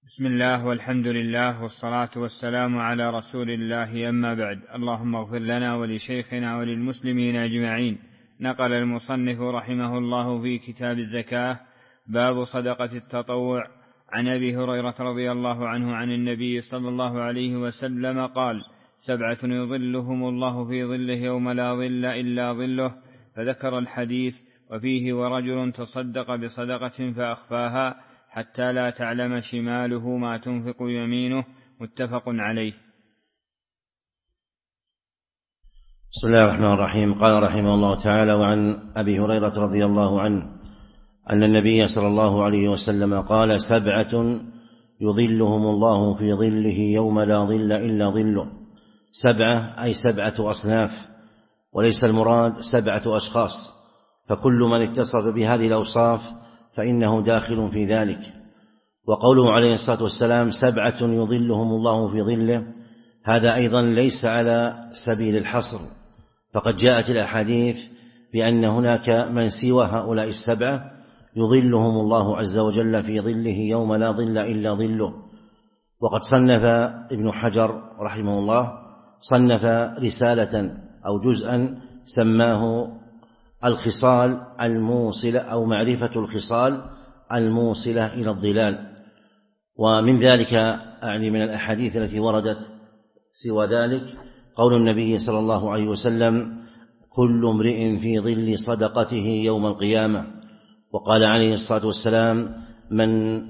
بسم الله والحمد لله والصلاة والسلام على رسول الله، أما بعد. اللهم اغفر لنا ولشيخنا وللمسلمين أجمعين. نقل المصنف رحمه الله في كتاب الزكاة باب صدقة التطوع عن أبي هريرة رضي الله عنه عن النبي صلى الله عليه وسلم قال: 7 يظلهم الله في ظله يوم لا ظل إلا ظله، فذكر الحديث وفيه: ورجل تصدق بصدقة فأخفاها حتى لا تعلم شماله ما تنفق يمينه، متفق عليه. بسم الله الرحمن الرحيم. قال رحمه الله تعالى: وعن أبي هريرة رضي الله عنه أن النبي صلى الله عليه وسلم قال: 7 يظلهم الله في ظله يوم لا ظل إلا ظله. 7 أي 7 أصناف، وليس المراد 7 أشخاص، فكل من اتصف بهذه الأوصاف فإنه داخل في ذلك. وقوله عليه الصلاة والسلام: 7 يظلهم الله في ظله، هذا أيضا ليس على سبيل الحصر، فقد جاءت الأحاديث بأن هناك من سوى هؤلاء 7 يظلهم الله عز وجل في ظله يوم لا ظل إلا ظله. وقد صنف ابن حجر رحمه الله رسالة أو جزءا سماه الخصال الموصلة أو معرفة الخصال الموصلة إلى الظلال. ومن ذلك أعني من الأحاديث التي وردت سوى ذلك قول النبي صلى الله عليه وسلم: كل امرئ في ظل صدقته يوم القيامة. وقال عليه الصلاة والسلام: من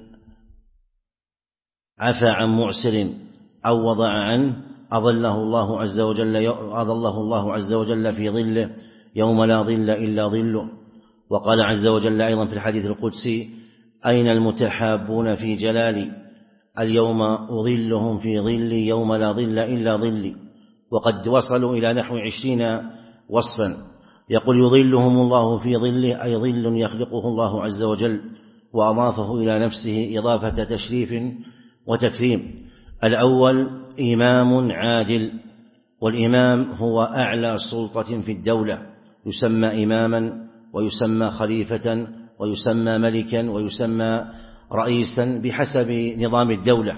عفى عن معسر أو وضع عنه أظله الله عز وجل في ظله يوم لا ظل إلا ظله. وقال عز وجل أيضا في الحديث القدسي: أين المتحابون في جلالي اليوم أظلهم في ظلي يوم لا ظل إلا ظلي. وقد وصلوا إلى نحو 20 وصفا. يقول: يظلهم الله في ظله أي ظل يخلقه الله عز وجل، وأضافه إلى نفسه إضافة تشريف وتكريم. الأول: إمام عادل، والإمام هو أعلى سلطة في الدولة، يسمى إماما ويسمى خليفة ويسمى ملكا ويسمى رئيسا بحسب نظام الدولة.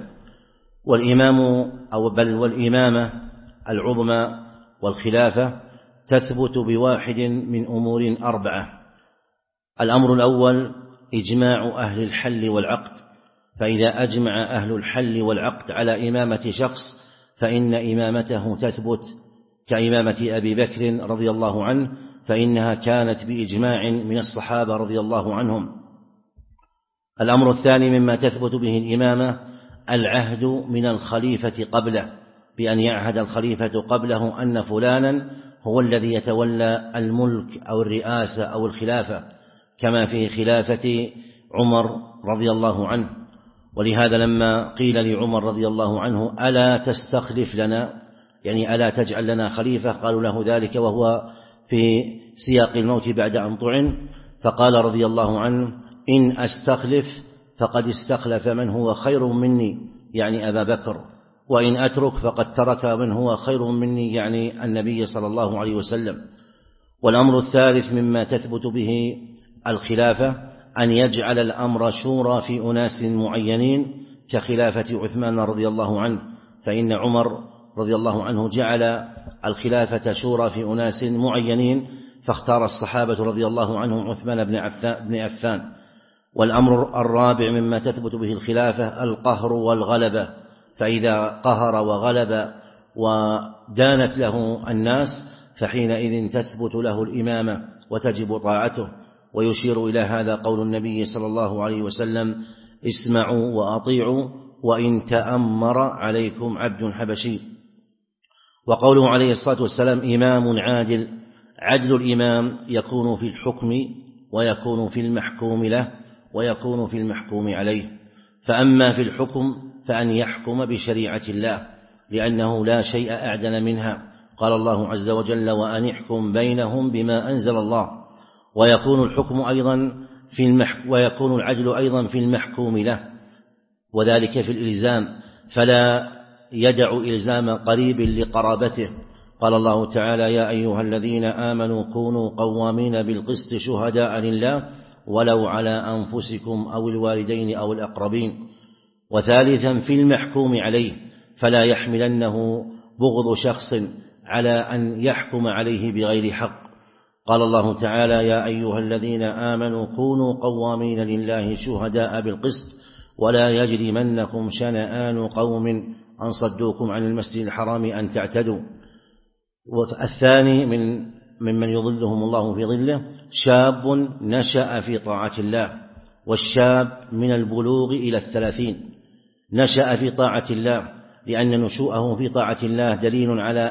والإمامة العظمى والخلافة تثبت بواحد من أمور 4. الأمر الأول: إجماع أهل الحل والعقد، فإذا أجمع أهل الحل والعقد على إمامة شخص فإن إمامته تثبت، كإمامة أبي بكر رضي الله عنه، فإنها كانت بإجماع من الصحابة رضي الله عنهم. الأمر الثاني مما تثبت به الإمامة: العهد من الخليفة قبله، بأن يعهد الخليفة قبله أن فلانا هو الذي يتولى الملك أو الرئاسة أو الخلافة، كما في خلافة عمر رضي الله عنه. ولهذا لما قيل لعمر رضي الله عنه: ألا تستخلف لنا، يعني ألا تجعل لنا خليفة، قالوا له ذلك وهو في سياق الموت بعد أن طعن، فقال رضي الله عنه: إن أستخلف فقد استخلف من هو خير مني، يعني أبا بكر، وإن أترك فقد ترك من هو خير مني، يعني النبي صلى الله عليه وسلم. والأمر الثالث مما تثبت به الخلافة: أن يجعل الأمر شورى في أناس معينين، كخلافة عثمان رضي الله عنه، فإن عمر رضي الله عنه جعل الخلافة شورى في أناس معينين، فاختار الصحابة رضي الله عنهم عثمان بن عفان. والأمر الرابع مما تثبت به الخلافة: القهر والغلبة، فإذا قهر وغلب ودانت له الناس فحينئذ تثبت له الإمامة وتجب طاعته. ويشير إلى هذا قول النبي صلى الله عليه وسلم: اسمعوا وأطيعوا وإن تأمر عليكم عبد حبشي. وقوله عليه الصلاة والسلام: إمام عادل، عدل الإمام يكون في الحكم ويكون في المحكوم له ويكون في المحكوم عليه. فأما في الحكم فأن يحكم بشريعة الله، لأنه لا شيء أعدل منها، قال الله عز وجل: وأن يحكم بينهم بما أنزل الله. ويكون العدل أيضا في المحكوم له، وذلك في الإلزام، فلا يدع إلزام قريب لقرابته. قال الله تعالى: يا أيها الذين آمنوا كونوا قوامين بالقسط شهداء لله ولو على أنفسكم أو الوالدين أو الأقربين. وثالثا في المحكوم عليه، فلا يحملنه بغض شخص على أن يحكم عليه بغير حق. قال الله تعالى: يا أيها الذين آمنوا كونوا قوامين لله شهداء بالقسط ولا يجرمنكم شنآن قوم أن صدوكم عن المسجد الحرام أن تعتدوا. والثاني ممن يظلهم الله في ظله شاب نشأ في طاعة الله، والشاب من البلوغ إلى 30 نشأ في طاعة الله، لأن نشوءه في طاعة الله دليل على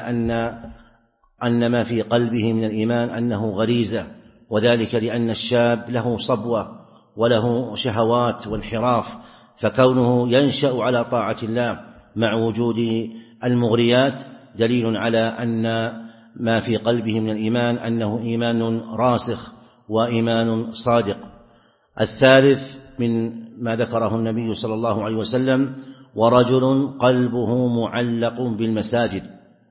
أن ما في قلبه من الإيمان أنه غريزة، وذلك لأن الشاب له صبوة وله شهوات وانحراف، فكونه ينشأ على طاعة الله مع وجود المغريات دليل على أن ما في قلبه من الإيمان أنه إيمان راسخ وإيمان صادق. الثالث من ما ذكره النبي صلى الله عليه وسلم: ورجل قلبه معلق بالمساجد.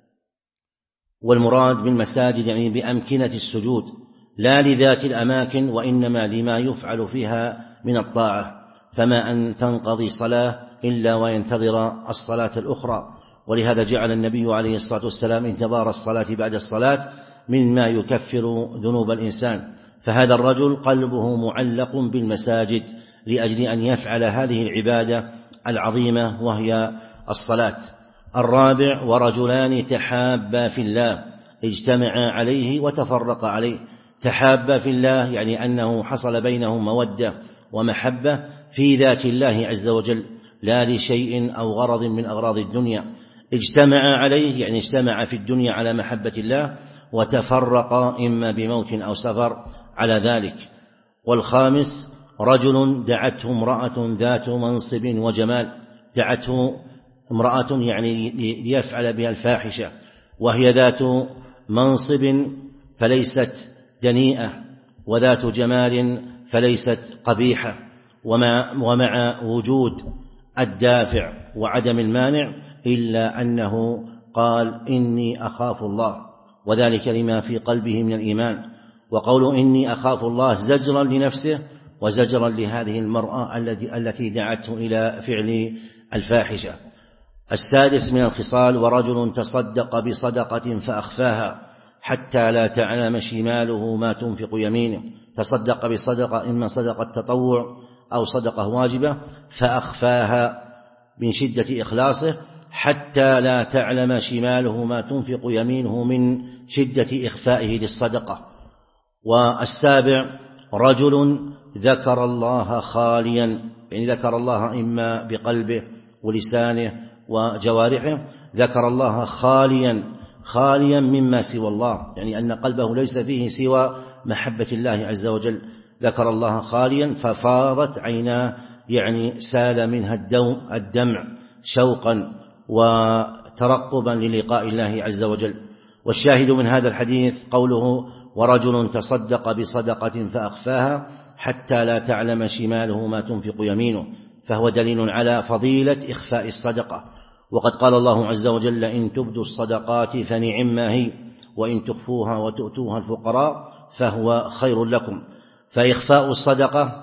والمراد بالمساجد يعني بأمكنة السجود، لا لذات الأماكن، وإنما لما يفعل فيها من الطاعة، فما أن تنقضي صلاة إلا وينتظر الصلاة الأخرى. ولهذا جعل النبي عليه الصلاة والسلام انتظار الصلاة بعد الصلاة مما يكفر ذنوب الإنسان. فهذا الرجل قلبه معلق بالمساجد لأجل أن يفعل هذه العبادة العظيمة وهي الصلاة. الرابع: ورجلان تحابا في الله اجتمعا عليه وتفرقا عليه. تحابا في الله يعني أنه حصل بينهم مودة ومحبة في ذات الله عز وجل، لا لشيء أو غرض من أغراض الدنيا. اجتمعا عليه يعني اجتمع في الدنيا على محبة الله، وتفرقا إما بموت أو سفر على ذلك. والخامس: رجل دعته امرأة ذات منصب وجمال. دعته امرأة يعني ليفعل بها الفاحشة، وهي ذات منصب فليست دنيئة، وذات جمال فليست قبيحة، ومع وجود الدافع وعدم المانع إلا أنه قال: إني أخاف الله، وذلك لما في قلبه من الإيمان. وقول إني أخاف الله زجرا لنفسه وزجرا لهذه المرأة التي دعته إلى فعل الفاحشة. السادس من الخصال: ورجل تصدق بصدقة فأخفاها حتى لا تعلم شماله ما تنفق يمينه. تصدق بصدقة إما صدقة تطوع أو صدقة واجبة فأخفاها من شدة إخلاصه حتى لا تعلم شماله ما تنفق يمينه من شدة إخفائه للصدقة. والسابع: رجل ذكر الله خاليا، يعني ذكر الله إما بقلبه ولسانه وجوارحه، ذكر الله خاليا مما سوى الله، يعني أن قلبه ليس فيه سوى محبة الله عز وجل. ذكر الله خاليا ففاضت عيناه، يعني سال منها الدمع شوقا وترقبا للقاء الله عز وجل. والشاهد من هذا الحديث قوله: ورجل تصدق بصدقة فأخفاها حتى لا تعلم شماله ما تنفق يمينه، فهو دليل على فضيلة إخفاء الصدقة. وقد قال الله عز وجل: إن تبدوا الصدقات فنعما هي وإن تخفوها وتؤتوها الفقراء فهو خير لكم. فإخفاء الصدقة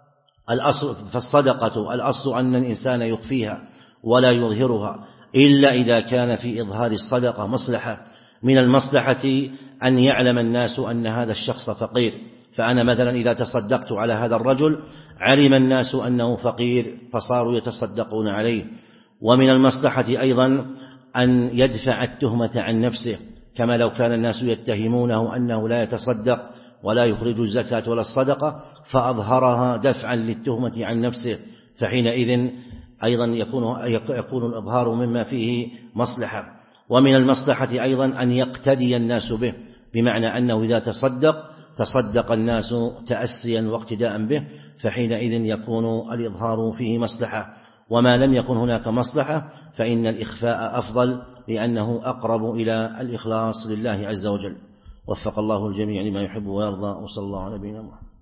الأصل أن الإنسان يخفيها ولا يظهرها إلا إذا كان في إظهار الصدقة مصلحة. من المصلحة أن يعلم الناس أن هذا الشخص فقير، فأنا مثلا إذا تصدقت على هذا الرجل علم الناس أنه فقير فصاروا يتصدقون عليه. ومن المصلحة أيضا أن يدفع التهمة عن نفسه، كما لو كان الناس يتهمونه أنه لا يتصدق ولا يخرج الزكاة ولا الصدقة فأظهرها دفعا للتهمة عن نفسه، فحينئذ أيضا يكون الإظهار مما فيه مصلحة. ومن المصلحة أيضا أن يقتدي الناس به، بمعنى أنه إذا تصدق الناس تأسيا واقتداء به، فحينئذ يكون الإظهار فيه مصلحة. وما لم يكن هناك مصلحة فإن الإخفاء أفضل، لأنه أقرب إلى الإخلاص لله عز وجل. وفق الله الجميع لما يحب ويرضى، وصلى الله على نبينا محمد.